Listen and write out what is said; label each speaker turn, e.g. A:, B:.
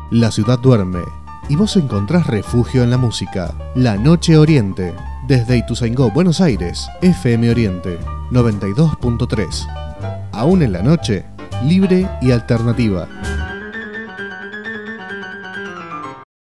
A: La ciudad duerme y vos encontrás refugio en la música. La Noche Oriente, desde Ituzaingó, Buenos Aires, FM Oriente 92.3. Aún en la noche, libre y alternativa.